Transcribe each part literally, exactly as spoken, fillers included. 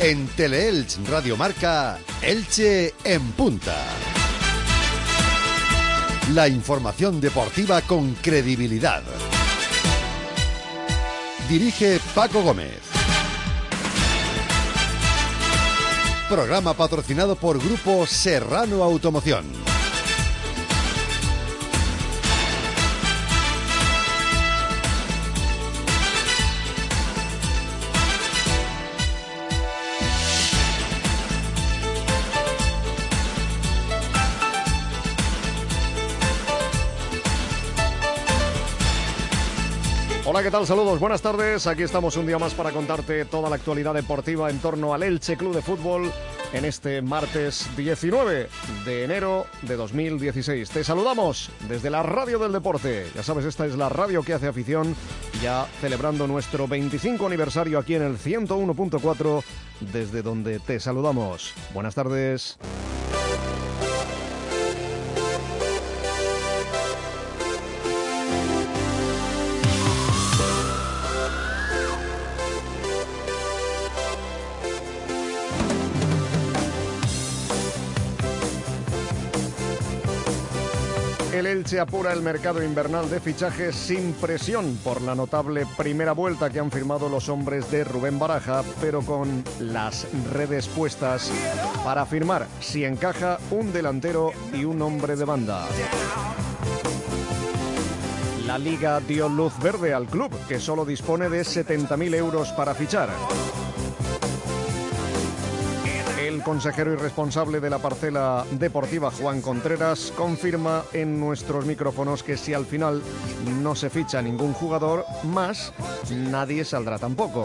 En Teleelch Radio Marca, Elche en punta. La información deportiva con credibilidad. Dirige Paco Gómez. Programa patrocinado por Grupo Serrano Automoción. Hola, ¿qué tal? Saludos, buenas tardes. Aquí estamos un día más para contarte toda la actualidad deportiva en torno al Elche Club de Fútbol en este martes diecinueve de enero de dos mil dieciséis. Te saludamos desde la Radio del Deporte. Ya sabes, esta es la radio que hace afición, ya celebrando nuestro veinticinco aniversario aquí en el ciento uno punto cuatro, desde donde te saludamos. Buenas tardes. El Elche apura el mercado invernal de fichajes sin presión por la notable primera vuelta que han firmado los hombres de Rubén Baraja, pero con las redes puestas para firmar, si encaja, un delantero y un hombre de banda. La Liga dio luz verde al club, que solo dispone de setenta mil euros para fichar. El consejero y responsable de la parcela deportiva, Juan Contreras, confirma en nuestros micrófonos que si al final no se ficha ningún jugador más, nadie saldrá tampoco.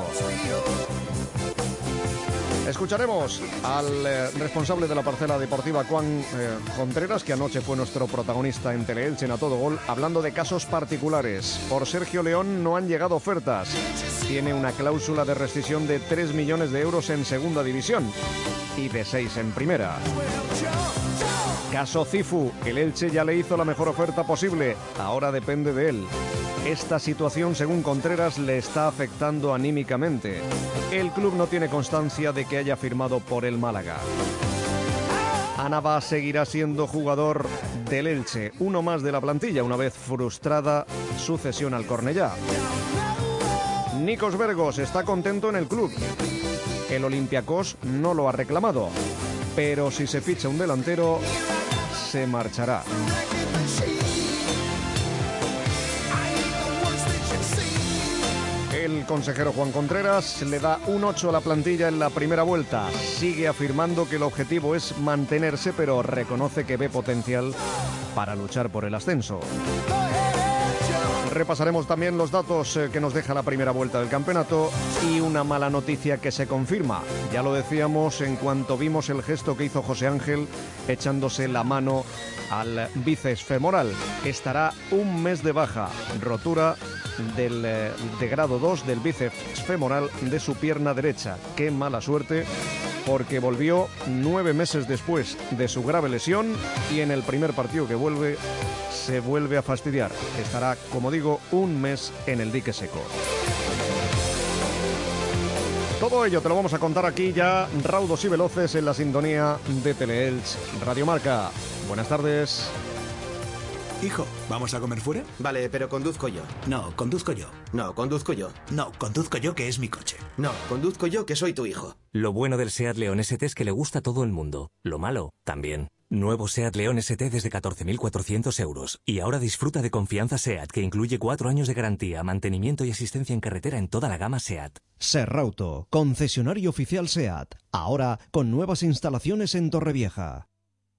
Escucharemos al eh, responsable de la parcela deportiva, Juan eh, Contreras, que anoche fue nuestro protagonista en Teleelch en A Todo Gol, hablando de casos particulares. Por Sergio León no han llegado ofertas. Tiene una cláusula de rescisión de tres millones de euros en segunda división y de seis en primera. Caso Cifu, el Elche ya le hizo la mejor oferta posible, ahora depende de él. Esta situación, según Contreras, le está afectando anímicamente. El club no tiene constancia de que haya firmado por el Málaga. Anaba seguirá siendo jugador del Elche, uno más de la plantilla, una vez frustrada su cesión al Cornellá. Nikos Vergos está contento en el club. El Olympiacos no lo ha reclamado, pero si se ficha un delantero, se marchará. El consejero Juan Contreras le da un ocho a la plantilla en la primera vuelta. Sigue afirmando que el objetivo es mantenerse, pero reconoce que ve potencial para luchar por el ascenso. Repasaremos también los datos que nos deja la primera vuelta del campeonato y una mala noticia que se confirma. Ya lo decíamos en cuanto vimos el gesto que hizo José Ángel echándose la mano al bíceps femoral. Estará un mes de baja, rotura del, de grado dos del bíceps femoral de su pierna derecha. Qué mala suerte, porque volvió nueve meses después de su grave lesión y en el primer partido que vuelve se vuelve a fastidiar. Estará, como digo, un mes en el dique seco. Todo ello te lo vamos a contar aquí ya, raudos y veloces, en la sintonía de Teleelch Radio Marca. Buenas tardes. Hijo, ¿vamos a comer fuera? Vale, pero conduzco yo. No, conduzco yo. No, conduzco yo. No, conduzco yo, que es mi coche. No, conduzco yo, que soy tu hijo. Lo bueno del SEAT León S T es que le gusta a todo el mundo. Lo malo, también. Nuevo SEAT León S T desde catorce mil cuatrocientos euros. Y ahora disfruta de confianza SEAT, que incluye cuatro años de garantía, mantenimiento y asistencia en carretera en toda la gama SEAT. Serrauto, concesionario oficial SEAT. Ahora con nuevas instalaciones en Torrevieja.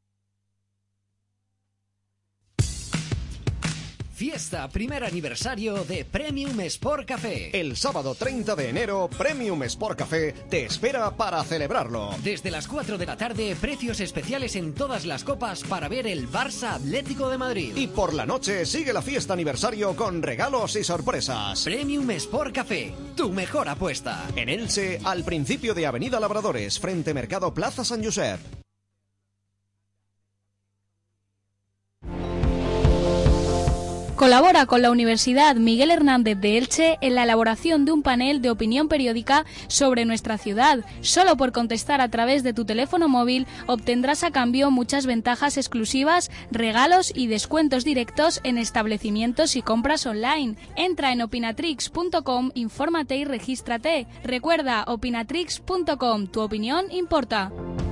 Fiesta primer aniversario de Premium Sport Café. El sábado treinta de enero, Premium Sport Café te espera para celebrarlo. Desde las cuatro de la tarde, precios especiales en todas las copas para ver el Barça Atlético de Madrid. Y por la noche sigue la fiesta aniversario con regalos y sorpresas. Premium Sport Café, tu mejor apuesta. En Elche, al principio de Avenida Labradores, frente Mercado Plaza San Josep. Colabora con la Universidad Miguel Hernández de Elche en la elaboración de un panel de opinión periódica sobre nuestra ciudad. Solo por contestar a través de tu teléfono móvil obtendrás a cambio muchas ventajas exclusivas, regalos y descuentos directos en establecimientos y compras online. Entra en opinatrix punto com, infórmate y regístrate. Recuerda, opinatrix punto com, tu opinión importa.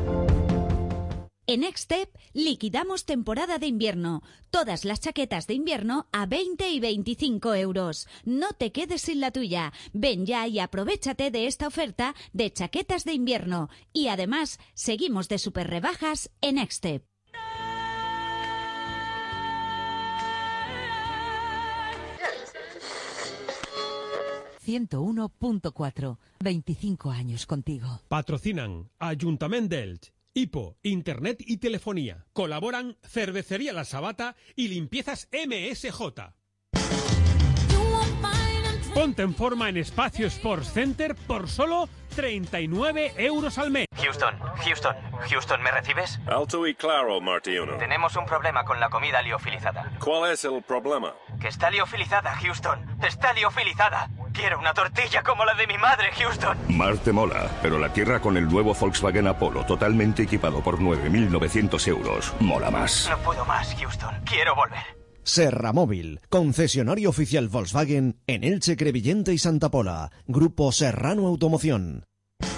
En Extep liquidamos temporada de invierno. Todas las chaquetas de invierno a veinte y veinticinco euros. No te quedes sin la tuya. Ven ya y aprovéchate de esta oferta de chaquetas de invierno. Y además, seguimos de super rebajas en Extep. ciento uno punto cuatro. veinticinco años contigo. Patrocinan Ayuntamiento de Elche, Hipo, Internet y Telefonía. Colaboran Cervecería La Sabata y Limpiezas M S J. Ponte en forma en Espacio Sports Center por solo treinta y nueve euros al mes. Houston, Houston, Houston, ¿me recibes? Alto y claro, Martiuno. Tenemos un problema con la comida liofilizada. ¿Cuál es el problema? Que está liofilizada, Houston. Está liofilizada. Quiero una tortilla como la de mi madre, Houston. Marte mola, pero la tierra con el nuevo Volkswagen Apollo totalmente equipado por nueve mil novecientos euros mola más. No puedo más, Houston. Quiero volver. Serramóvil, concesionario oficial Volkswagen en Elche, Crevillente y Santa Pola. Grupo Serrano Automoción.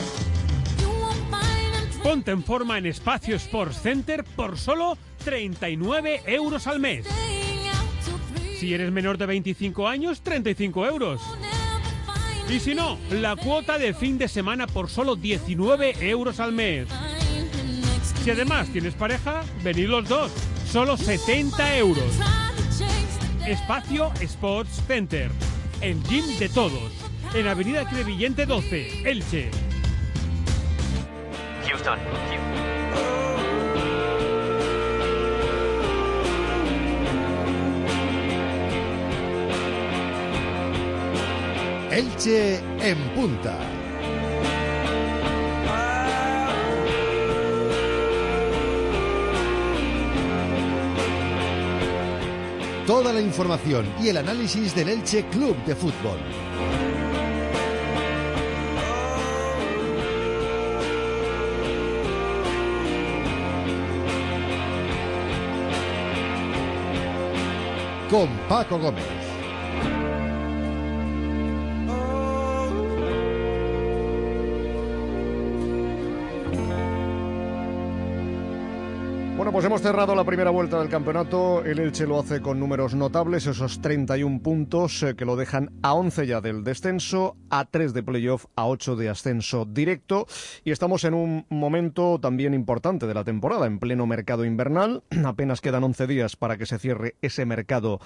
Ponte en forma en Espacio Sports Center por solo treinta y nueve euros al mes. Si eres menor de veinticinco años, treinta y cinco euros. Y si no, la cuota de fin de semana por solo diecinueve euros al mes. Si además tienes pareja, venid los dos, solo setenta euros. Espacio Sports Center, el gym de todos, en Avenida Crevillente doce, Elche. Houston, Elche en punta. Toda la información y el análisis del Elche Club de Fútbol. Con Paco Gómez. Bueno, pues hemos cerrado la primera vuelta del campeonato. El Elche lo hace con números notables, esos treinta y un puntos eh, que lo dejan a once ya del descenso, a tres de playoff, a ocho de ascenso directo. Y estamos en un momento también importante de la temporada, en pleno mercado invernal. Apenas quedan once días para que se cierre ese mercado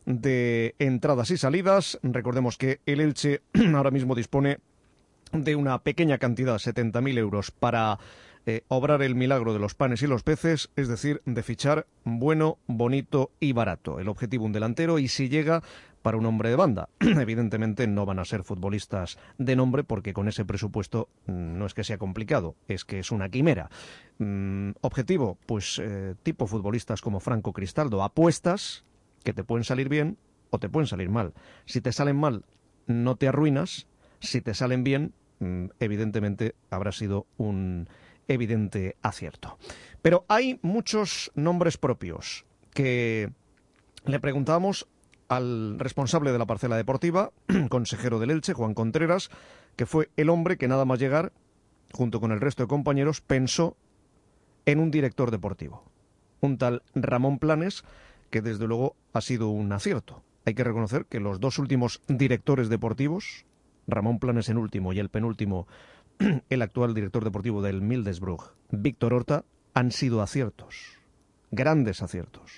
de entradas y salidas. Recordemos que el Elche ahora mismo dispone de una pequeña cantidad, setenta mil euros, para Eh, obrar el milagro de los panes y los peces, es decir, de fichar bueno, bonito y barato. El objetivo, un delantero, y si llega, para un hombre de banda. Evidentemente no van a ser futbolistas de nombre, porque con ese presupuesto no es que sea complicado, es que es una quimera. Mm, objetivo, pues eh, tipo futbolistas como Franco Cristaldo, apuestas que te pueden salir bien o te pueden salir mal. Si te salen mal, no te arruinas. Si te salen bien, mm, evidentemente habrá sido un evidente acierto. Pero hay muchos nombres propios que le preguntábamos al responsable de la parcela deportiva, consejero del Elche, Juan Contreras, que fue el hombre que nada más llegar, junto con el resto de compañeros, pensó en un director deportivo. Un tal Ramón Planes, que desde luego ha sido un acierto. Hay que reconocer que los dos últimos directores deportivos, Ramón Planes en último y el penúltimo, el actual director deportivo del Middlesbrough, Víctor Horta, han sido aciertos, grandes aciertos.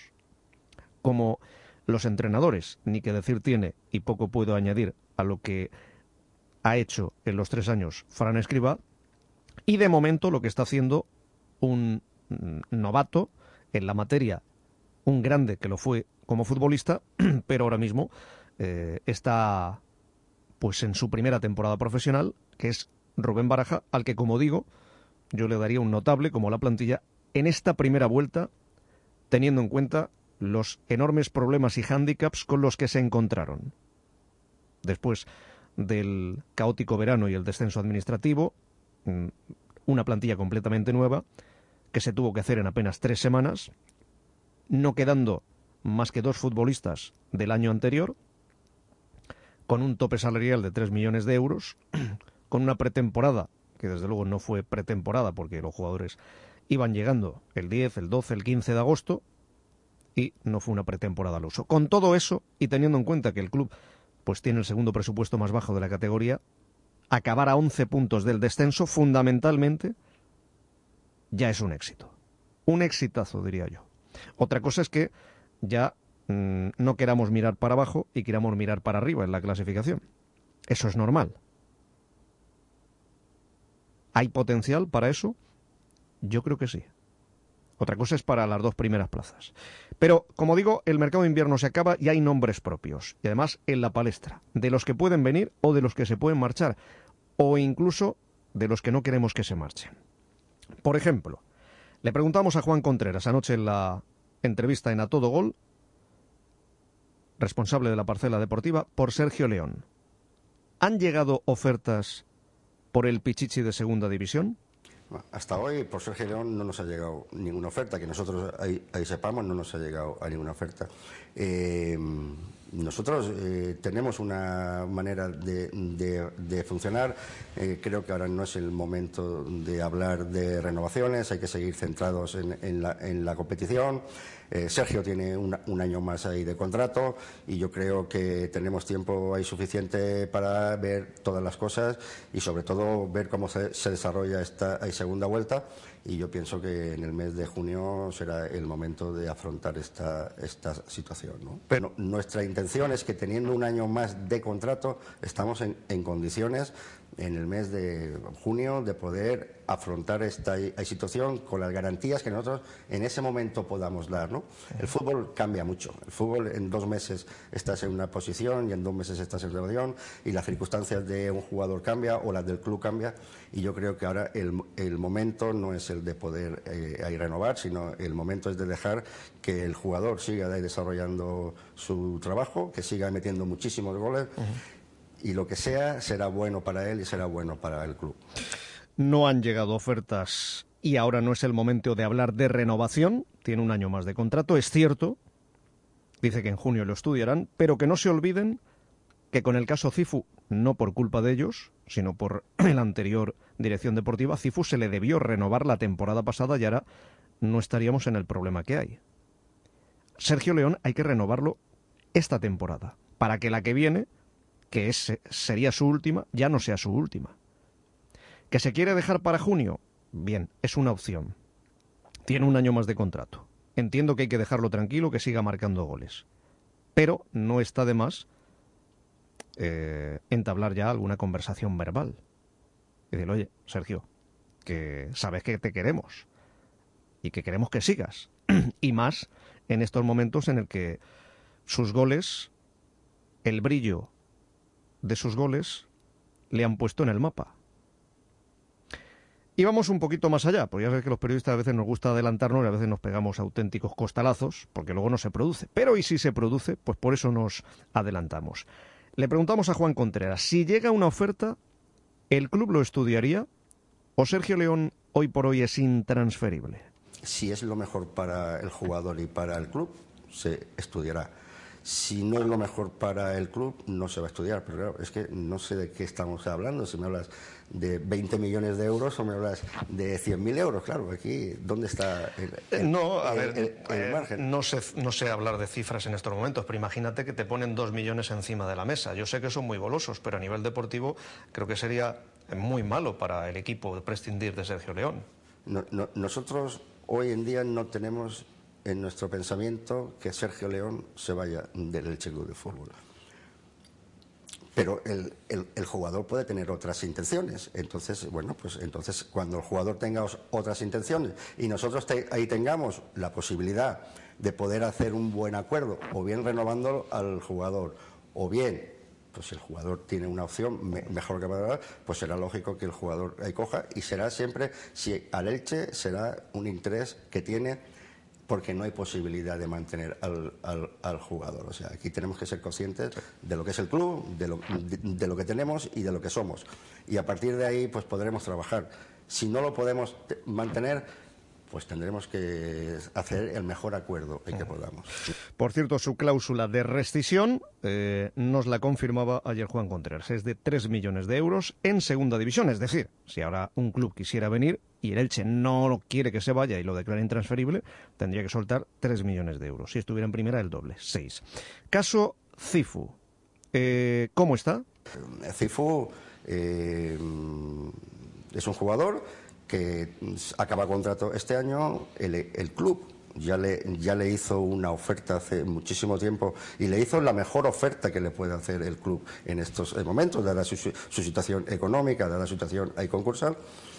Como los entrenadores, ni que decir tiene, y poco puedo añadir a lo que ha hecho en los tres años Fran Escribá, y de momento lo que está haciendo un novato en la materia, un grande que lo fue como futbolista, pero ahora mismo eh, está pues en su primera temporada profesional, que es Rubén Baraja, al que, como digo, yo le daría un notable como la plantilla en esta primera vuelta, teniendo en cuenta los enormes problemas y hándicaps con los que se encontraron. Después del caótico verano y el descenso administrativo, una plantilla completamente nueva que se tuvo que hacer en apenas tres semanas, no quedando más que dos futbolistas del año anterior, con un tope salarial de tres millones de euros, con una pretemporada, que desde luego no fue pretemporada porque los jugadores iban llegando el diez, el doce, el quince de agosto, y no fue una pretemporada al uso. Con todo eso, y teniendo en cuenta que el club pues tiene el segundo presupuesto más bajo de la categoría, acabar a once puntos del descenso, fundamentalmente, ya es un éxito. Un exitazo, diría yo. Otra cosa es que ya mmm, no queramos mirar para abajo y queramos mirar para arriba en la clasificación. Eso es normal. ¿Hay potencial para eso? Yo creo que sí. Otra cosa es para las dos primeras plazas. Pero, como digo, el mercado de invierno se acaba y hay nombres propios. Y además en la palestra, de los que pueden venir o de los que se pueden marchar. O incluso de los que no queremos que se marchen. Por ejemplo, le preguntamos a Juan Contreras anoche en la entrevista en A Todo Gol, responsable de la parcela deportiva, por Sergio León. ¿Han llegado ofertas por el Pichichi de segunda división? Hasta hoy, por Sergio León, no nos ha llegado ninguna oferta. Que nosotros ahí, ahí sepamos, no nos ha llegado a ninguna oferta. Eh, nosotros eh, tenemos una manera de, de, de funcionar. Eh, creo que ahora no es el momento de hablar de renovaciones. Hay que seguir centrados en, en, la, en la competición. Eh, Sergio tiene una, un año más ahí de contrato y yo creo que tenemos tiempo ahí suficiente para ver todas las cosas y sobre todo ver cómo se, se desarrolla esta segunda vuelta, y yo pienso que en el mes de junio será el momento de afrontar esta, esta situación, ¿no? Pero nuestra intención es que teniendo un año más de contrato estamos en, en condiciones en el mes de junio de poder afrontar esta situación con las garantías que nosotros en ese momento podamos dar, ¿no? El fútbol cambia mucho. El fútbol en dos meses estás en una posición y en dos meses estás en otra posición y las circunstancias de un jugador cambia o las del club cambia, y yo creo que ahora el, el momento no es el de poder eh, ahí renovar, sino el momento es de dejar que el jugador siga ahí desarrollando su trabajo, que siga metiendo muchísimos goles. Uh-huh. Y lo que sea será bueno para él y será bueno para el club. No han llegado ofertas y ahora no es el momento de hablar de renovación. Tiene un año más de contrato, es cierto. Dice que en junio lo estudiarán, pero que no se olviden que con el caso Cifu, no por culpa de ellos, sino por la anterior dirección deportiva, Cifu se le debió renovar la temporada pasada y ahora no estaríamos en el problema que hay. Sergio León hay que renovarlo esta temporada, para que la que viene, que es, sería su última, ya no sea su última. ¿Que se quiere dejar para junio? Bien, es una opción. Tiene un año más de contrato. Entiendo que hay que dejarlo tranquilo, que siga marcando goles. Pero no está de más eh, entablar ya alguna conversación verbal. Y decir, oye, Sergio, que sabes que te queremos y que queremos que sigas. Y más en estos momentos en el que sus goles, el brillo de sus goles le han puesto en el mapa. Y vamos un poquito más allá, porque ya sabes que los periodistas a veces nos gusta adelantarnos y a veces nos pegamos auténticos costalazos, porque luego no se produce. Pero y si se produce, pues por eso nos adelantamos. Le preguntamos a Juan Contreras, si llega una oferta, ¿el club lo estudiaría o Sergio León hoy por hoy es intransferible? Si es lo mejor para el jugador y para el club, se estudiará. Si no es lo mejor para el club, no se va a estudiar. Pero claro, es que no sé de qué estamos hablando. Si me hablas de veinte millones de euros o me hablas de cien mil euros, claro, aquí, ¿dónde está el, el, no, a el, ver, el, el margen? Eh, no, sé, no sé hablar de cifras en estos momentos, pero imagínate que te ponen dos millones encima de la mesa. Yo sé que son muy golosos, pero a nivel deportivo creo que sería muy malo para el equipo prescindir de Sergio León. No, no, nosotros hoy en día no tenemos en nuestro pensamiento que Sergio León se vaya del Elche Club de Fútbol. Pero el, el, el jugador puede tener otras intenciones. Entonces, bueno, pues entonces cuando el jugador tenga otras intenciones y nosotros te, ahí tengamos la posibilidad de poder hacer un buen acuerdo, o bien renovando al jugador, o bien, pues si el jugador tiene una opción me, mejor que para, pues será lógico que el jugador ahí coja, y será siempre, si al Elche será un interés que tiene porque no hay posibilidad de mantener al, al, al jugador. O sea, aquí tenemos que ser conscientes de lo que es el club, de lo, de, de lo que tenemos y de lo que somos. Y a partir de ahí, pues podremos trabajar. Si no lo podemos mantener, pues tendremos que hacer el mejor acuerdo en que podamos. Por cierto, su cláusula de rescisión eh, nos la confirmaba ayer Juan Contreras. Es de tres millones de euros en segunda división. Es decir, si ahora un club quisiera venir y el Elche no quiere que se vaya y lo declara intransferible, tendría que soltar tres millones de euros. Si estuviera en primera, el doble, seis. Caso Cifu. Eh, ¿Cómo está? Cifu eh, es un jugador que acaba contrato este año. El, el club ya le, ya le hizo una oferta hace muchísimo tiempo y le hizo la mejor oferta que le puede hacer el club en estos momentos, dada su, su situación económica, dada su situación concursal.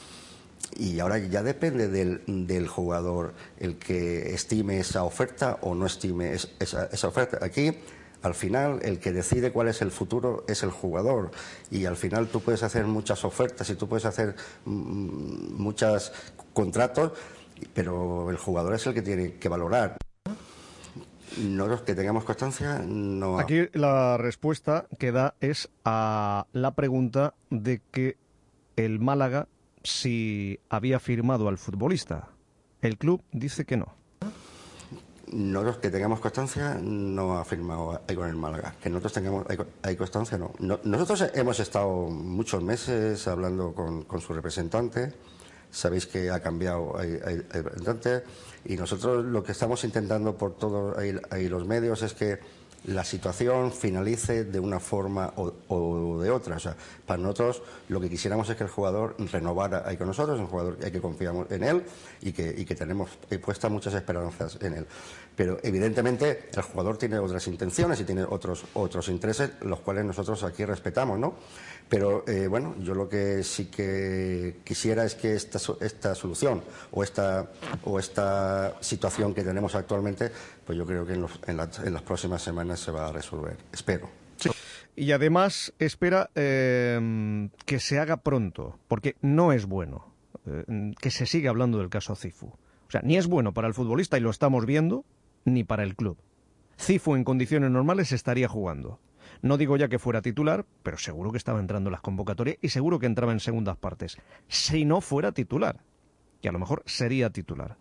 Y ahora ya depende del, del jugador el que estime esa oferta o no estime es, esa, esa oferta. Aquí, al final, el que decide cuál es el futuro es el jugador. Y al final tú puedes hacer muchas ofertas y tú puedes hacer mm, muchos contratos, pero el jugador es el que tiene que valorar. Nosotros que tengamos constancia, no... Aquí la respuesta que da es a la pregunta de que el Málaga si había firmado al futbolista. El club dice que no. Nosotros que tengamos constancia, no ha firmado ahí con el Málaga. Que nosotros tengamos ahí constancia, no. no. Nosotros hemos estado muchos meses hablando con, con su representante. Sabéis que ha cambiado ahí, ahí, el representante. Y nosotros lo que estamos intentando por todos ahí, ahí los medios es que la situación finalice de una forma o, o de otra. O sea, para nosotros lo que quisiéramos es que el jugador renovara ahí con nosotros, un jugador que confiamos en él y que, y que tenemos puestas muchas esperanzas en él. Pero evidentemente el jugador tiene otras intenciones y tiene otros, otros intereses, los cuales nosotros aquí respetamos, ¿no? Pero eh, bueno, yo lo que sí que quisiera es que esta, esta solución o esta, o esta situación que tenemos actualmente, pues yo creo que en, los, en, la, en las próximas semanas se va a resolver. Espero. Sí. Y además espera eh, que se haga pronto, porque no es bueno eh, que se siga hablando del caso Cifu. O sea, ni es bueno para el futbolista, y lo estamos viendo, ni para el club. Cifu en condiciones normales estaría jugando. No digo ya que fuera titular, pero seguro que estaba entrando en las convocatorias y seguro que entraba en segundas partes. Si no fuera titular, que a lo mejor sería titular.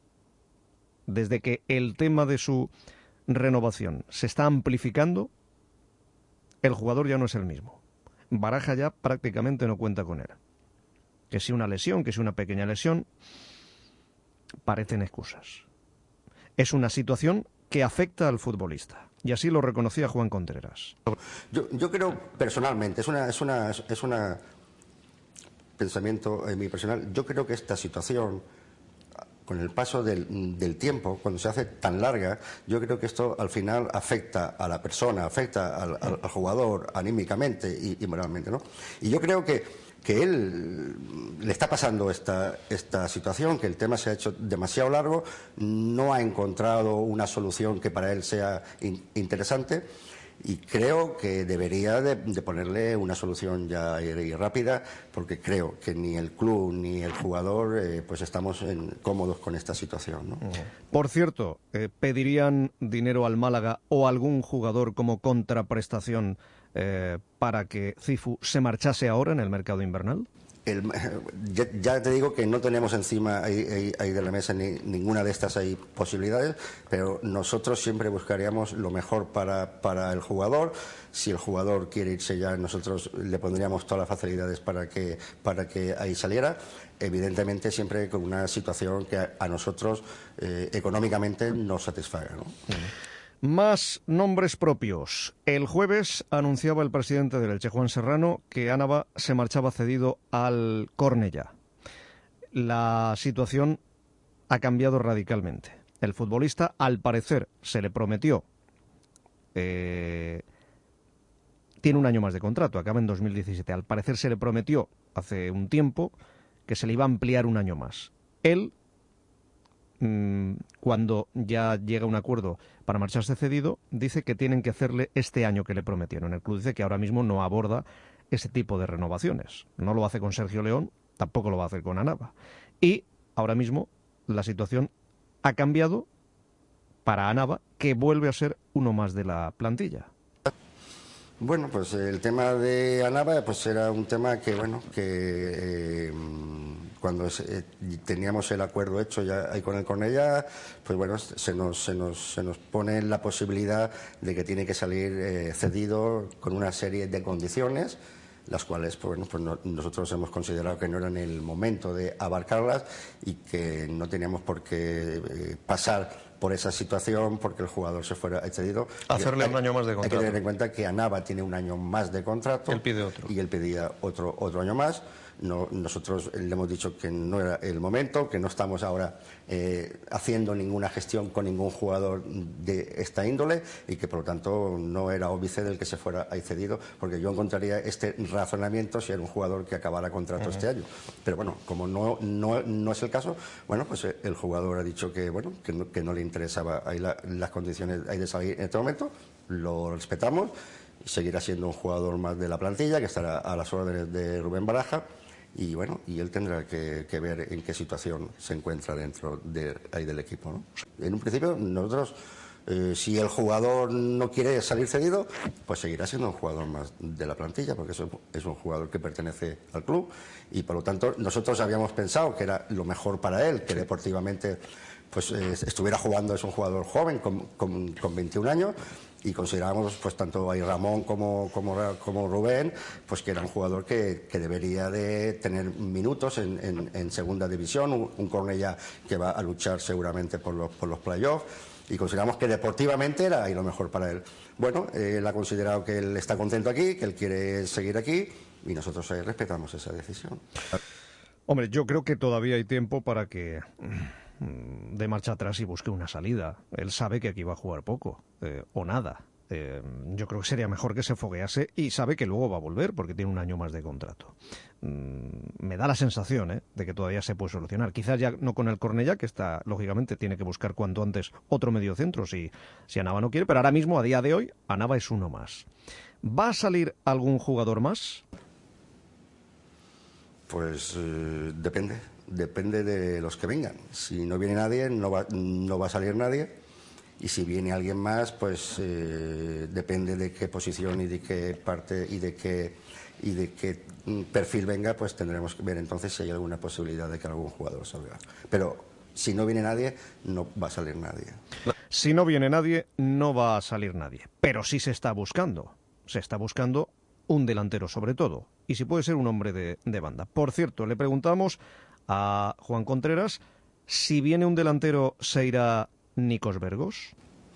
Desde que el tema de su renovación se está amplificando, el jugador ya no es el mismo. Baraja ya prácticamente no cuenta con él. Que si una lesión, que si una pequeña lesión, parecen excusas. Es una situación que afecta al futbolista. Y así lo reconocía Juan Contreras. Yo, yo creo personalmente, es una, es una, es una pensamiento eh, mi personal. Yo creo que esta situación, con el paso del, del tiempo, cuando se hace tan larga, yo creo que esto al final afecta a la persona, afecta al, al, al jugador anímicamente y, y moralmente, ¿no? Y yo creo que que él le está pasando esta, esta situación, que el tema se ha hecho demasiado largo, no ha encontrado una solución que para él sea in, interesante, y creo que debería de, de ponerle una solución ya y, y rápida, porque creo que ni el club ni el jugador eh, pues estamos en, cómodos con esta situación, ¿no? Por cierto, eh, ¿pedirían dinero al Málaga o algún jugador como contraprestación Eh, para que Cifu se marchase ahora en el mercado invernal? El, ya, ya te digo que no tenemos encima ahí, ahí, ahí de la mesa ni, ninguna de estas ahí posibilidades, pero nosotros siempre buscaríamos lo mejor para, para el jugador. Si el jugador quiere irse ya, nosotros le pondríamos todas las facilidades para que, para que ahí saliera, evidentemente siempre con una situación que a, a nosotros eh, económicamente nos satisfaga, ¿no? Uh-huh. Más nombres propios. El jueves anunciaba el presidente del Elche, Juan Serrano, que Ánava se marchaba cedido al Cornellá. La situación ha cambiado radicalmente. El futbolista, al parecer, se le prometió, eh, tiene un año más de contrato, acaba en dos mil diecisiete. Al parecer se le prometió hace un tiempo que se le iba a ampliar un año más. Él, cuando ya llega un acuerdo para marcharse cedido, dice que tienen que hacerle este año que le prometieron. El club dice que ahora mismo no aborda ese tipo de renovaciones. No lo hace con Sergio León, tampoco lo va a hacer con Ánava. Y ahora mismo la situación ha cambiado para Anava, que vuelve a ser uno más de la plantilla. Bueno, pues el tema de Anava pues era un tema que, bueno, que eh, cuando se, eh, teníamos el acuerdo hecho ya ahí con el Cornellá, pues bueno, se nos, se nos, se nos pone la posibilidad de que tiene que salir eh, cedido con una serie de condiciones, las cuales pues, bueno, pues no, nosotros hemos considerado que no eran el momento de abarcarlas y que no teníamos por qué eh, pasar por esa situación porque el jugador se fuera excedido. Hacerle hay, un año más de contrato. Hay que tener en cuenta que Anava tiene un año más de contrato. Él pide otro. Y él pedía otro, otro año más. No, nosotros le hemos dicho que no era el momento, que no estamos ahora eh, haciendo ninguna gestión con ningún jugador de esta índole y que por lo tanto no era óbice del que se fuera ahí cedido, porque yo encontraría este razonamiento si era un jugador que acabara contrato uh-huh. este año. Pero bueno, como no, no, no es el caso, bueno, pues el jugador ha dicho que bueno que no, que no le interesaba ahí la, las condiciones ahí de salir en este momento, lo respetamos y seguirá siendo un jugador más de la plantilla que estará a las órdenes de Rubén Baraja. Y bueno, y él tendrá que, que ver en qué situación se encuentra dentro de, ahí del equipo, ¿no? En un principio, nosotros, eh, si el jugador no quiere salir cedido, pues seguirá siendo un jugador más de la plantilla, porque es un, es un jugador que pertenece al club y por lo tanto nosotros habíamos pensado que era lo mejor para él, que deportivamente pues eh, estuviera jugando, es un jugador joven con, con, con veintiún años. Y considerábamos, pues tanto ahí Ramón como, como, como Rubén, pues que era un jugador que, que debería de tener minutos en, en, en segunda división, un, un Cornellá que va a luchar seguramente por los, por los playoffs, y consideramos que deportivamente era ahí lo mejor para él. Bueno, él ha considerado que él está contento aquí, que él quiere seguir aquí, y nosotros eh, respetamos esa decisión. Hombre, yo creo que todavía hay tiempo para que de marcha atrás y busque una salida. Él sabe que aquí va a jugar poco eh, o nada. Eh, yo creo que sería mejor que se foguease y sabe que luego va a volver porque tiene un año más de contrato. Mm, me da la sensación eh, de que todavía se puede solucionar. Quizás ya no con el Cornellá, que está, lógicamente, tiene que buscar cuanto antes otro mediocentro si, si Anava no quiere, pero ahora mismo, a día de hoy, Anava es uno más. ¿Va a salir algún jugador más? Pues eh, depende. Depende de los que vengan. Si no viene nadie, no va, no va a salir nadie. Y si viene alguien más, pues eh, depende de qué posición y de qué parte y de qué y de qué perfil venga, pues tendremos que ver entonces si hay alguna posibilidad de que algún jugador salga. Pero si no viene nadie, no va a salir nadie. Si no viene nadie, no va a salir nadie. Pero sí se está buscando. Se está buscando un delantero sobre todo. Y si puede ser un hombre de, de banda. Por cierto, le preguntamos a Juan Contreras si viene un delantero, ¿se irá Nikos Vergos?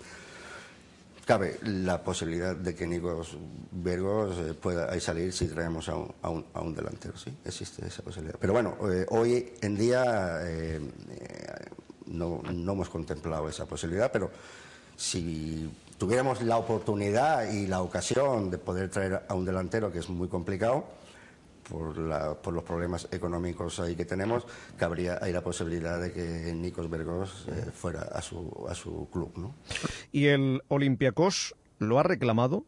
Cabe la posibilidad de que Nikos Vergos eh, pueda ahí salir si traemos a un, a, un, a un delantero, sí, existe esa posibilidad. Pero bueno, eh, hoy en día eh, eh, no, no hemos contemplado esa posibilidad, pero si tuviéramos la oportunidad y la ocasión de poder traer a un delantero, que es muy complicado, Por, la, por los problemas económicos ahí que tenemos, cabría ahí la posibilidad de que Nikos Vergos eh, fuera a su, a su club, ¿no? ¿Y el Olympiacos lo ha reclamado?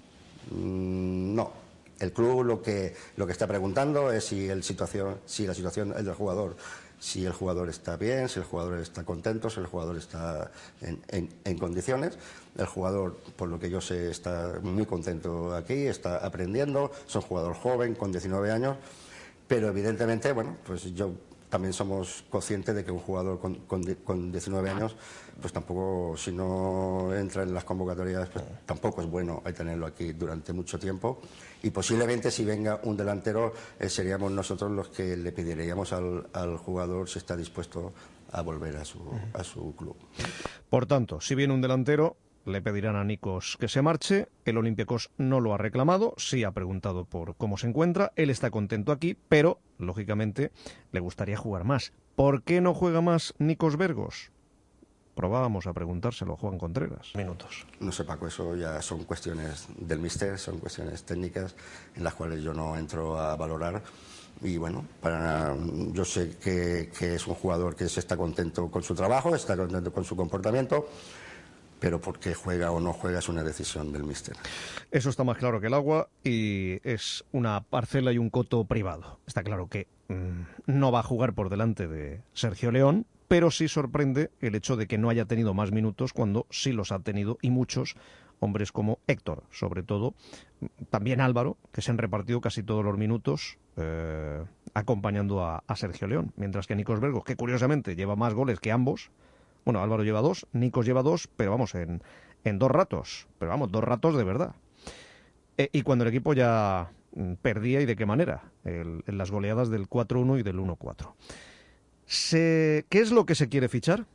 Mm, no. El club lo que, lo que está preguntando es si, el situación, si la situación del jugador, si el jugador está bien, si el jugador está contento, si el jugador está en, en, en condiciones. El jugador, por lo que yo sé, está muy contento aquí, está aprendiendo, es un jugador joven, con diecinueve años, pero evidentemente, bueno, pues yo también somos conscientes de que un jugador con, con, con diecinueve años, pues tampoco, si no entra en las convocatorias, pues tampoco es bueno tenerlo aquí durante mucho tiempo. Y posiblemente si venga un delantero, eh, seríamos nosotros los que le pediríamos al, al jugador si está dispuesto a volver a su, a su club. Por tanto, si viene un delantero, le pedirán a Nikos que se marche. El Olympiacos no lo ha reclamado, sí ha preguntado por cómo se encuentra. Él está contento aquí, pero, lógicamente, le gustaría jugar más. ¿Por qué no juega más Nikos Vergos? Probábamos a preguntárselo a Juan Contreras. Minutos. No sé, Paco, eso ya son cuestiones del míster, son cuestiones técnicas en las cuales yo no entro a valorar. Y bueno, para, yo sé que, que es un jugador que se está contento con su trabajo, está contento con su comportamiento, pero porque juega o no juega es una decisión del míster. Eso está más claro que el agua y es una parcela y un coto privado. Está claro que mmm, no va a jugar por delante de Sergio León, pero sí sorprende el hecho de que no haya tenido más minutos cuando sí los ha tenido, y muchos hombres como Héctor, sobre todo, también Álvaro, que se han repartido casi todos los minutos eh, acompañando a, a Sergio León, mientras que Nikos Bergos, que curiosamente lleva más goles que ambos, bueno, Álvaro lleva dos, Nikos lleva dos, pero vamos, en, en dos ratos, pero vamos, dos ratos de verdad. Eh, y cuando el equipo ya perdía, y de qué manera, el, en las goleadas del cuatro uno y del uno cuatro. Se, ¿Qué es lo que se quiere fichar?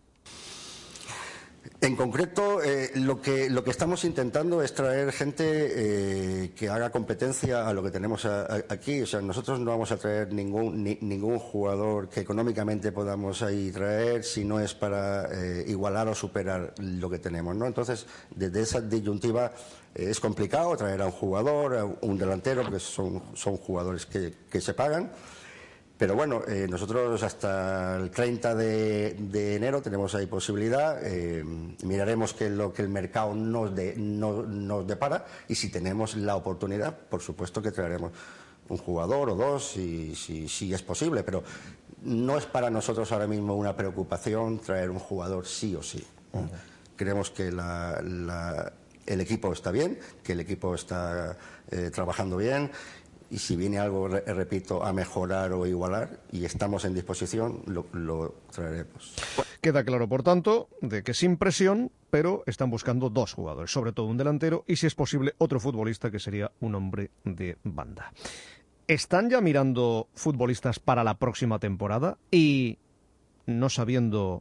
En concreto, eh, lo que lo que estamos intentando es traer gente eh, que haga competencia a lo que tenemos a, a, aquí. O sea, nosotros no vamos a traer ningún ni, ningún jugador que económicamente podamos ahí traer si no es para eh, igualar o superar lo que tenemos, ¿no? Entonces, desde esa disyuntiva eh, es complicado traer a un jugador, a un delantero, porque son, son jugadores que, que se pagan. Pero bueno, eh, nosotros hasta el treinta de, de enero tenemos ahí posibilidad, eh, miraremos qué es lo que el mercado nos, de, no, nos depara, y si tenemos la oportunidad, por supuesto que traeremos un jugador o dos, si, si, si es posible, pero no es para nosotros ahora mismo una preocupación traer un jugador sí o sí. Uh-huh. Creemos que la, la, el equipo está bien, que el equipo está eh, trabajando bien. Y si viene algo, re, repito, a mejorar o igualar, y estamos en disposición, lo, lo traeremos. Queda claro, por tanto, de que sin presión, pero están buscando dos jugadores, sobre todo un delantero y, si es posible, otro futbolista que sería un hombre de banda. ¿Están ya mirando futbolistas para la próxima temporada y no sabiendo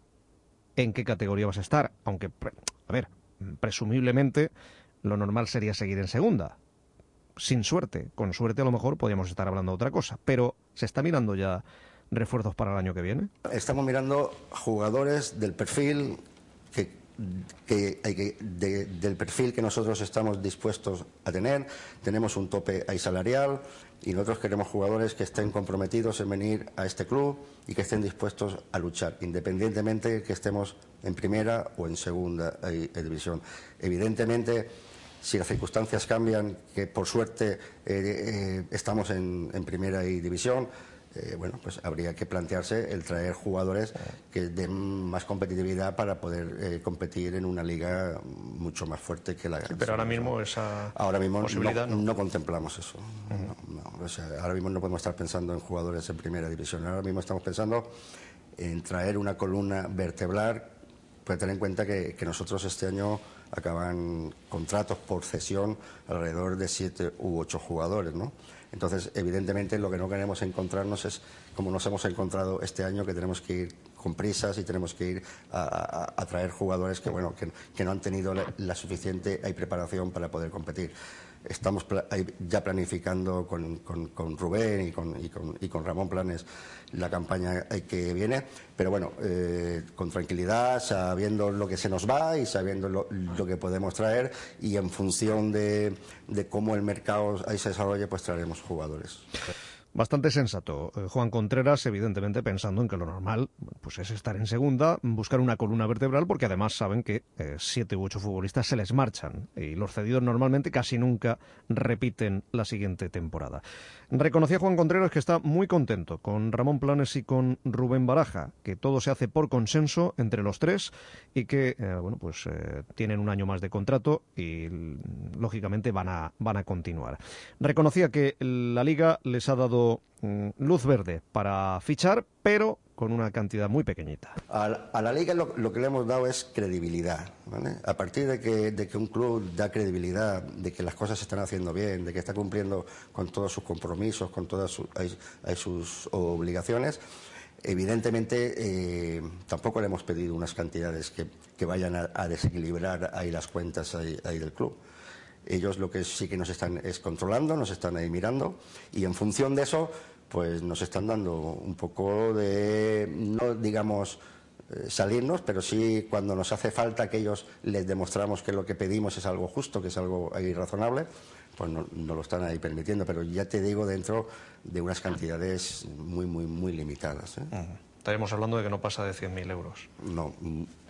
en qué categoría vas a estar? Aunque, a ver, presumiblemente lo normal sería seguir en segunda. Sin suerte, con suerte a lo mejor podríamos estar hablando de otra cosa, pero ¿se está mirando ya refuerzos para el año que viene? Estamos mirando jugadores del perfil que, que, que de, del perfil que nosotros estamos dispuestos a tener. Tenemos un tope ahí salarial y nosotros queremos jugadores que estén comprometidos en venir a este club y que estén dispuestos a luchar, independientemente que estemos en primera o en segunda ahí, en división. Evidentemente, si las circunstancias cambian, que por suerte eh, eh, estamos en, en primera y división, eh, bueno, pues habría que plantearse el traer jugadores que den más competitividad para poder eh, competir en una liga mucho más fuerte que la. Sí, pero ahora mismo esa ahora mismo posibilidad no, no. no contemplamos eso. Uh-huh. no, no, o sea, ahora mismo no podemos estar pensando en jugadores en primera división. Ahora mismo estamos pensando en traer una columna vertebral. Puede tener en cuenta que, que nosotros este año acaban contratos por cesión alrededor de siete u ocho jugadores, ¿no? Entonces, evidentemente, lo que no queremos encontrarnos es como nos hemos encontrado este año, que tenemos que ir con prisas y tenemos que ir a, a, a traer jugadores que, bueno, que, que no han tenido la, la suficiente hay preparación para poder competir. Estamos pla ya planificando con, con, con Rubén y con, y, con, y con Ramón Planes la campaña que viene, pero bueno, eh, con tranquilidad, sabiendo lo que se nos va y sabiendo lo, lo que podemos traer, y en función de, de cómo el mercado ahí se desarrolle, pues traeremos jugadores. Bastante sensato, Juan Contreras, evidentemente pensando en que lo normal pues es estar en segunda, buscar una columna vertebral, porque además saben que eh, siete u ocho futbolistas se les marchan y los cedidos normalmente casi nunca repiten la siguiente temporada. Reconocía Juan Contreras que está muy contento con Ramón Planes y con Rubén Baraja, que todo se hace por consenso entre los tres y que eh, bueno pues eh, tienen un año más de contrato y lógicamente van a, van a continuar. Reconocía que la Liga les ha dado luz verde para fichar, pero con una cantidad muy pequeñita. A la, a la Liga lo, lo que le hemos dado es credibilidad, ¿vale? A partir de que, de que un club da credibilidad, de que las cosas se están haciendo bien, de que está cumpliendo con todos sus compromisos, con todas su, hay, hay sus obligaciones, evidentemente eh, tampoco le hemos pedido unas cantidades que, que vayan a, a desequilibrar ahí las cuentas ahí, ahí del club. Ellos lo que sí que nos están es controlando, nos están ahí mirando, y en función de eso, pues nos están dando un poco de, no digamos eh, salirnos, pero sí cuando nos hace falta que ellos les demostramos que lo que pedimos es algo justo, que es algo ahí razonable, pues no, no lo están ahí permitiendo, pero ya te digo, dentro de unas cantidades muy, muy, muy limitadas, ¿eh? Uh-huh. Estaremos hablando de que no pasa de cien mil euros. No,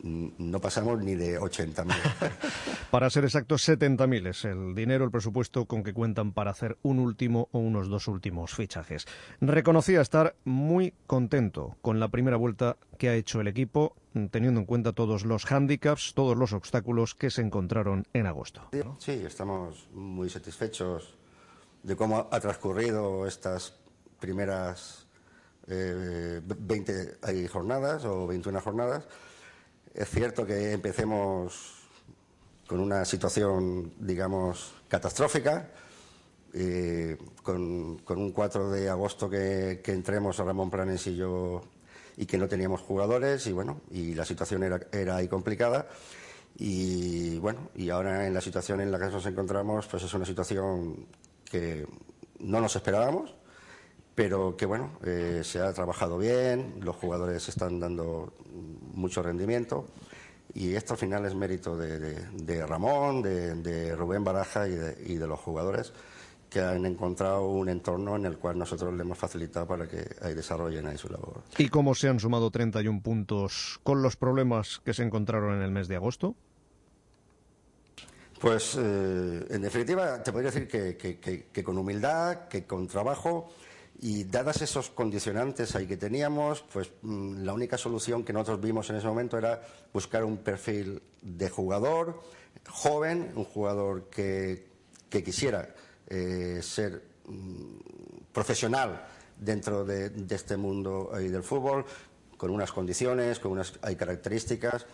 no pasamos ni de ochenta mil. Para ser exactos, setenta mil es el dinero, el presupuesto con que cuentan para hacer un último o unos dos últimos fichajes. Reconocía estar muy contento con la primera vuelta que ha hecho el equipo, teniendo en cuenta todos los hándicaps, todos los obstáculos que se encontraron en agosto. Sí, estamos muy satisfechos de cómo ha transcurrido estas primeras eh, veinte jornadas o veintiuna jornadas. Es cierto que empecemos con una situación, digamos, catastrófica, eh, con, con un cuatro de agosto que, que entremos a Ramón Planes y yo y que no teníamos jugadores y bueno, y la situación era, era ahí complicada. Y bueno, y ahora en la situación en la que nos encontramos, pues es una situación que no nos esperábamos, pero que bueno, eh, se ha trabajado bien, los jugadores están dando mucho rendimiento y esto al final es mérito de, de, de Ramón, de, de Rubén Baraja y de, y de los jugadores que han encontrado un entorno en el cual nosotros le hemos facilitado para que ahí desarrollen ahí su labor. ¿Y cómo se han sumado treinta y un puntos con los problemas que se encontraron en el mes de agosto? Pues, eh, en definitiva, te podría decir que, que, que, que con humildad, que con trabajo y dadas esos condicionantes ahí que teníamos, pues mmm, la única solución que nosotros vimos en ese momento era buscar un perfil de jugador joven, un jugador que, que quisiera eh, ser mmm, profesional dentro de, de este mundo ahí del fútbol, con unas condiciones, con unas hay características.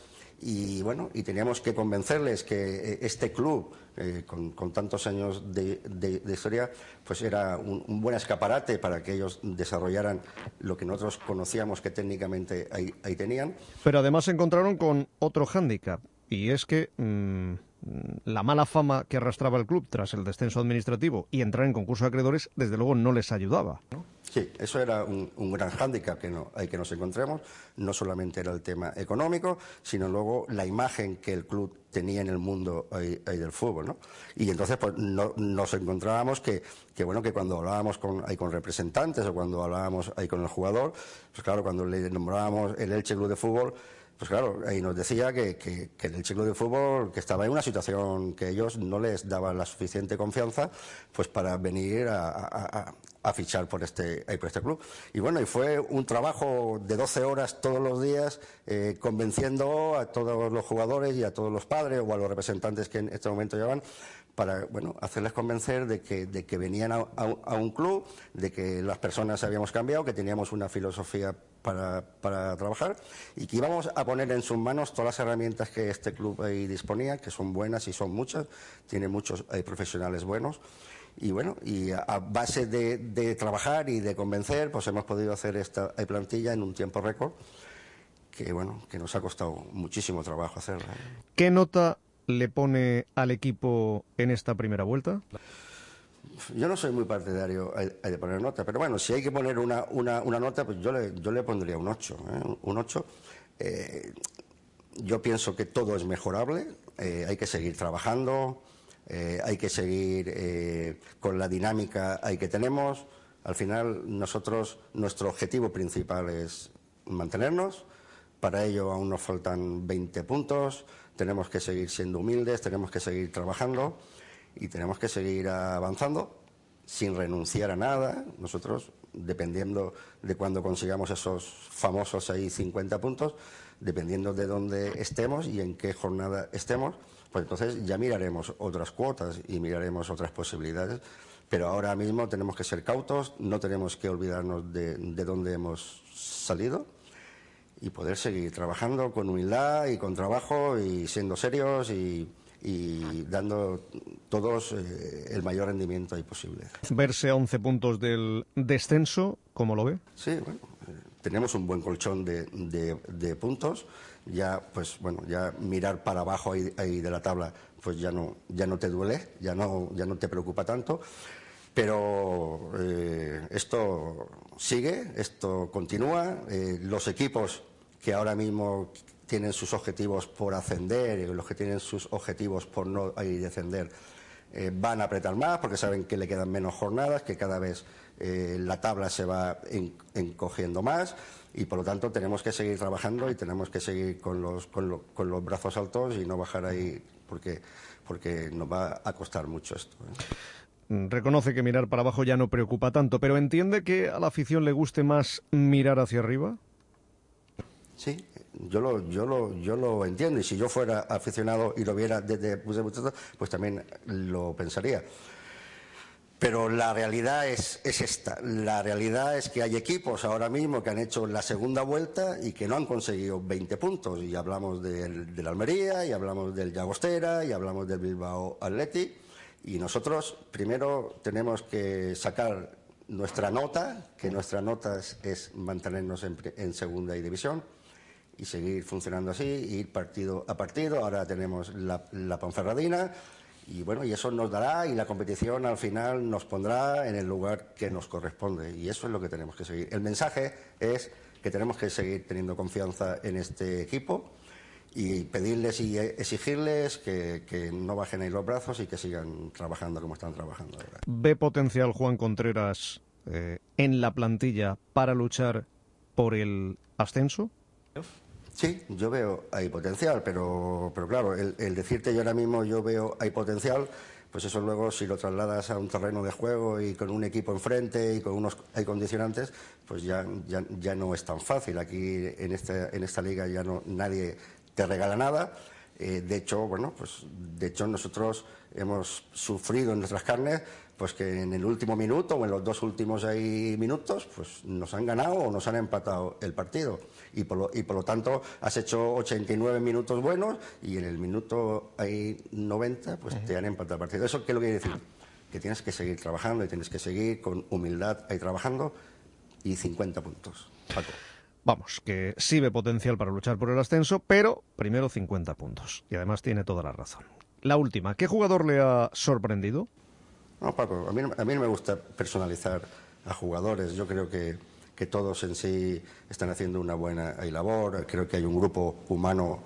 Y bueno, y teníamos que convencerles que este club, eh, con, con tantos años de, de, de historia, pues era un, un buen escaparate para que ellos desarrollaran lo que nosotros conocíamos que técnicamente ahí, ahí tenían. Pero además se encontraron con otro hándicap, y es que mmm, la mala fama que arrastraba el club tras el descenso administrativo y entrar en concurso de acreedores, desde luego no les ayudaba, ¿no? Sí, eso era un, un gran hándicap que, no, hay que nos encontremos. No solamente era el tema económico, sino luego la imagen que el club tenía en el mundo ahí, ahí del fútbol, ¿no? Y entonces pues no, nos encontrábamos que, que bueno que cuando hablábamos con, ahí con representantes o cuando hablábamos ahí con el jugador, pues claro, cuando le nombrábamos el Elche Club de Fútbol, pues claro, ahí nos decía que, que, que el Elche Club de Fútbol que estaba en una situación que ellos no les daban la suficiente confianza pues para venir a, a, a, a fichar por este, por este club. Y bueno, y fue un trabajo de doce horas todos los días eh, convenciendo a todos los jugadores y a todos los padres o a los representantes que en este momento llevan para bueno, hacerles convencer de que, de que venían a, a, a un club, de que las personas habíamos cambiado, que teníamos una filosofía para, para trabajar y que íbamos a poner en sus manos todas las herramientas que este club ahí disponía, que son buenas y son muchas, tiene muchos hay profesionales buenos. Y bueno, y a base de, de trabajar y de convencer, pues hemos podido hacer esta plantilla en un tiempo récord que bueno, que nos ha costado muchísimo trabajo hacerla. ¿Qué nota le pone al equipo en esta primera vuelta? Yo no soy muy partidario de poner nota, pero bueno, si hay que poner una, una, una nota, pues yo le, yo le pondría un ocho. ¿eh? Un ocho. Eh, yo pienso que todo es mejorable, eh, hay que seguir trabajando. Eh, hay que seguir eh, con la dinámica ahí que tenemos. Al final, nosotros, nuestro objetivo principal es mantenernos. Para ello aún nos faltan veinte puntos. Tenemos que seguir siendo humildes, tenemos que seguir trabajando y tenemos que seguir avanzando sin renunciar a nada. Nosotros, dependiendo de cuando consigamos esos famosos ahí cincuenta puntos, dependiendo de dónde estemos y en qué jornada estemos, pues entonces ya miraremos otras cuotas y miraremos otras posibilidades. Pero ahora mismo tenemos que ser cautos, no tenemos que olvidarnos de, de dónde hemos salido y poder seguir trabajando con humildad y con trabajo y siendo serios y, y dando todos eh, el mayor rendimiento ahí posible. Verse a once puntos del descenso, ¿cómo lo ve? Sí, bueno, eh, tenemos un buen colchón de, de, de puntos. Ya, pues bueno, ya mirar para abajo ahí, ahí de la tabla, pues ya no, ya no te duele, ya no, ya no te preocupa tanto. Pero eh, esto sigue, esto continúa. Eh, los equipos que ahora mismo tienen sus objetivos por ascender y los que tienen sus objetivos por no ahí descender, eh, van a apretar más porque saben que le quedan menos jornadas, que cada vez eh, la tabla se va en, encogiendo más y por lo tanto tenemos que seguir trabajando y tenemos que seguir con los, con, lo, con los brazos altos y no bajar ahí porque, porque nos va a costar mucho esto, ¿eh? Reconoce que mirar para abajo ya no preocupa tanto, pero ¿entiende que a la afición le guste más mirar hacia arriba? Sí, yo lo, yo lo, yo lo entiendo y si yo fuera aficionado y lo viera desde pues también lo pensaría. Pero la realidad es, es esta. La realidad es que hay equipos ahora mismo que han hecho la segunda vuelta y que no han conseguido veinte puntos. Y hablamos del, del Almería, y hablamos del Llagostera, y hablamos del Bilbao Athletic. Y nosotros primero tenemos que sacar nuestra nota, que nuestra nota es, es mantenernos en, en segunda y división y seguir funcionando así, ir partido a partido. Ahora tenemos la, la Ponferradina y bueno, y eso nos dará y la competición al final nos pondrá en el lugar que nos corresponde y eso es lo que tenemos que seguir. El mensaje es que tenemos que seguir teniendo confianza en este equipo y pedirles y exigirles que, que no bajen ahí los brazos y que sigan trabajando como están trabajando ahora. ¿Ve potencial Juan Contreras eh, en la plantilla para luchar por el ascenso? Sí, yo veo hay potencial, pero, pero claro, el, el decirte yo ahora mismo yo veo hay potencial, pues eso luego si lo trasladas a un terreno de juego y con un equipo enfrente y con unos hay condicionantes, pues ya, ya, ya no es tan fácil. Aquí en esta, en esta liga ya no nadie te regala nada. Eh, de hecho, bueno, pues de hecho nosotros hemos sufrido en nuestras carnes pues que en el último minuto o en los dos últimos ahí minutos pues nos han ganado o nos han empatado el partido y por lo, y por lo tanto has hecho ochenta y nueve minutos buenos y en el minuto ahí noventa pues uh-huh. te han empatado el partido. ¿Eso qué lo quiere decir? Que tienes que seguir trabajando y tienes que seguir con humildad ahí trabajando y cincuenta puntos. Paco. Vamos, que sí ve potencial para luchar por el ascenso, pero primero cincuenta puntos. Y además tiene toda la razón. La última, ¿qué jugador le ha sorprendido? No, Paco, a mí, a mí no me gusta personalizar a jugadores. Yo creo que, que todos en sí están haciendo una buena labor. Creo que hay un grupo humano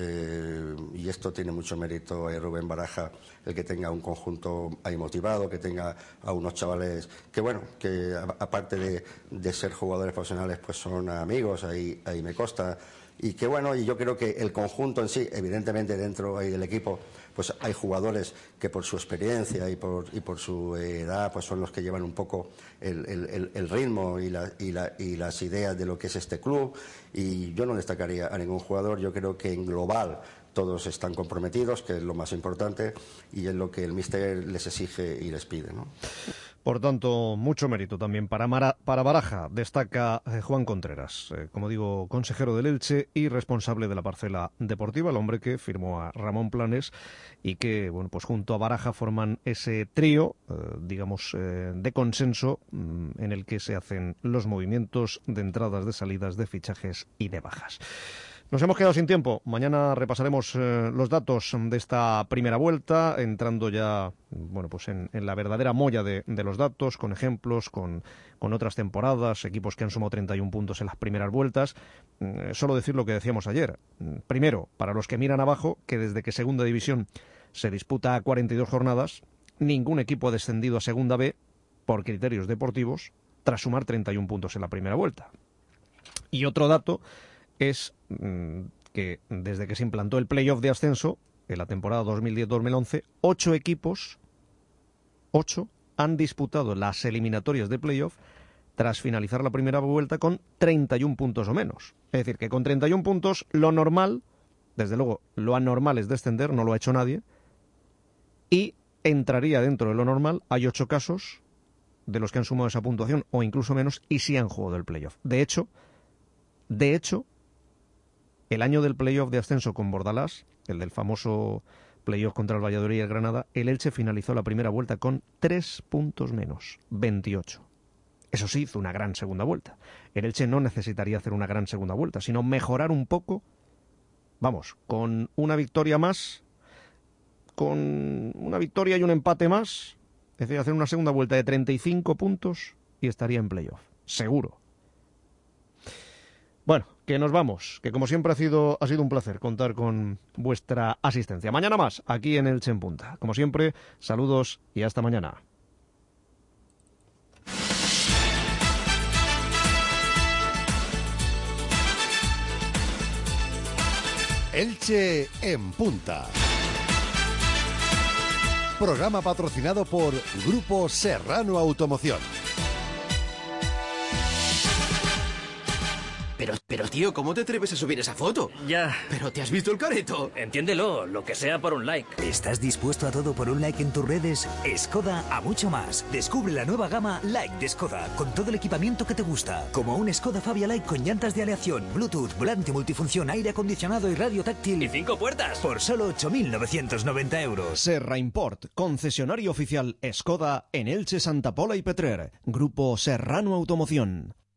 eh, y esto tiene mucho mérito a Rubén Baraja, el que tenga un conjunto ahí motivado, que tenga a unos chavales que, bueno, que a, aparte de, de ser jugadores profesionales, pues son amigos, ahí, ahí me consta. Y que bueno, y yo creo que el conjunto en sí, evidentemente dentro ahí del equipo, pues hay jugadores que por su experiencia y por, y por su edad, pues son los que llevan un poco el, el, el ritmo y, la, y, la, y las ideas de lo que es este club. Y yo no destacaría a ningún jugador, yo creo que en global todos están comprometidos, que es lo más importante, y es lo que el míster les exige y les pide, ¿no? Por tanto, mucho mérito también para, Mara, para Baraja, destaca eh, Juan Contreras, eh, como digo, consejero del Elche y responsable de la parcela deportiva, el hombre que firmó a Ramón Planes y que, bueno, pues junto a Baraja forman ese trío, eh, digamos, eh, de consenso mm, en el que se hacen los movimientos de entradas, de salidas, de fichajes y de bajas. Nos hemos quedado sin tiempo. Mañana repasaremos eh, los datos de esta primera vuelta, entrando ya, bueno, pues en, en la verdadera molla de, de los datos, con ejemplos, con, con otras temporadas, equipos que han sumado treinta y un puntos en las primeras vueltas. Eh, solo decir lo que decíamos ayer. Primero, para los que miran abajo, que desde que Segunda División se disputa a cuarenta y dos jornadas, ningún equipo ha descendido a Segunda B por criterios deportivos tras sumar treinta y un puntos en la primera vuelta. Y otro dato es mmm, que desde que se implantó el playoff de ascenso, en la temporada dos mil diez dos mil once, ocho equipos, ocho, han disputado las eliminatorias de playoff tras finalizar la primera vuelta con treinta y un puntos o menos. Es decir, que con treinta y un puntos, lo normal, desde luego, lo anormal es descender, no lo ha hecho nadie, y entraría dentro de lo normal, hay ocho casos de los que han sumado esa puntuación, o incluso menos, y sí han jugado el playoff. De hecho, de hecho, el año del playoff de ascenso con Bordalás, el del famoso playoff contra el Valladolid y el Granada, el Elche finalizó la primera vuelta con tres puntos menos, veintiocho. Eso sí, hizo una gran segunda vuelta. El Elche no necesitaría hacer una gran segunda vuelta, sino mejorar un poco, vamos, con una victoria más, con una victoria y un empate más, es decir, hacer una segunda vuelta de treinta y cinco puntos y estaría en playoff, seguro. Bueno, que nos vamos, que como siempre ha sido, ha sido un placer contar con vuestra asistencia. Mañana más, aquí en Elche en Punta. Como siempre, saludos y hasta mañana. Elche en Punta. Programa patrocinado por Grupo Serrano Automoción. Pero, pero tío, ¿cómo te atreves a subir esa foto? Ya. ¿Pero te has visto el careto? Entiéndelo, lo que sea por un like. ¿Estás dispuesto a todo por un like en tus redes? Skoda a mucho más. Descubre la nueva gama Like de Skoda, con todo el equipamiento que te gusta. Como un Skoda Fabia Like con llantas de aleación, Bluetooth, volante multifunción, aire acondicionado y radio táctil. ¡Y cinco puertas! Por solo ocho mil novecientos noventa euros. Serra Import, concesionario oficial Skoda en Elche, Santa Pola y Petrer. Grupo Serrano Automoción.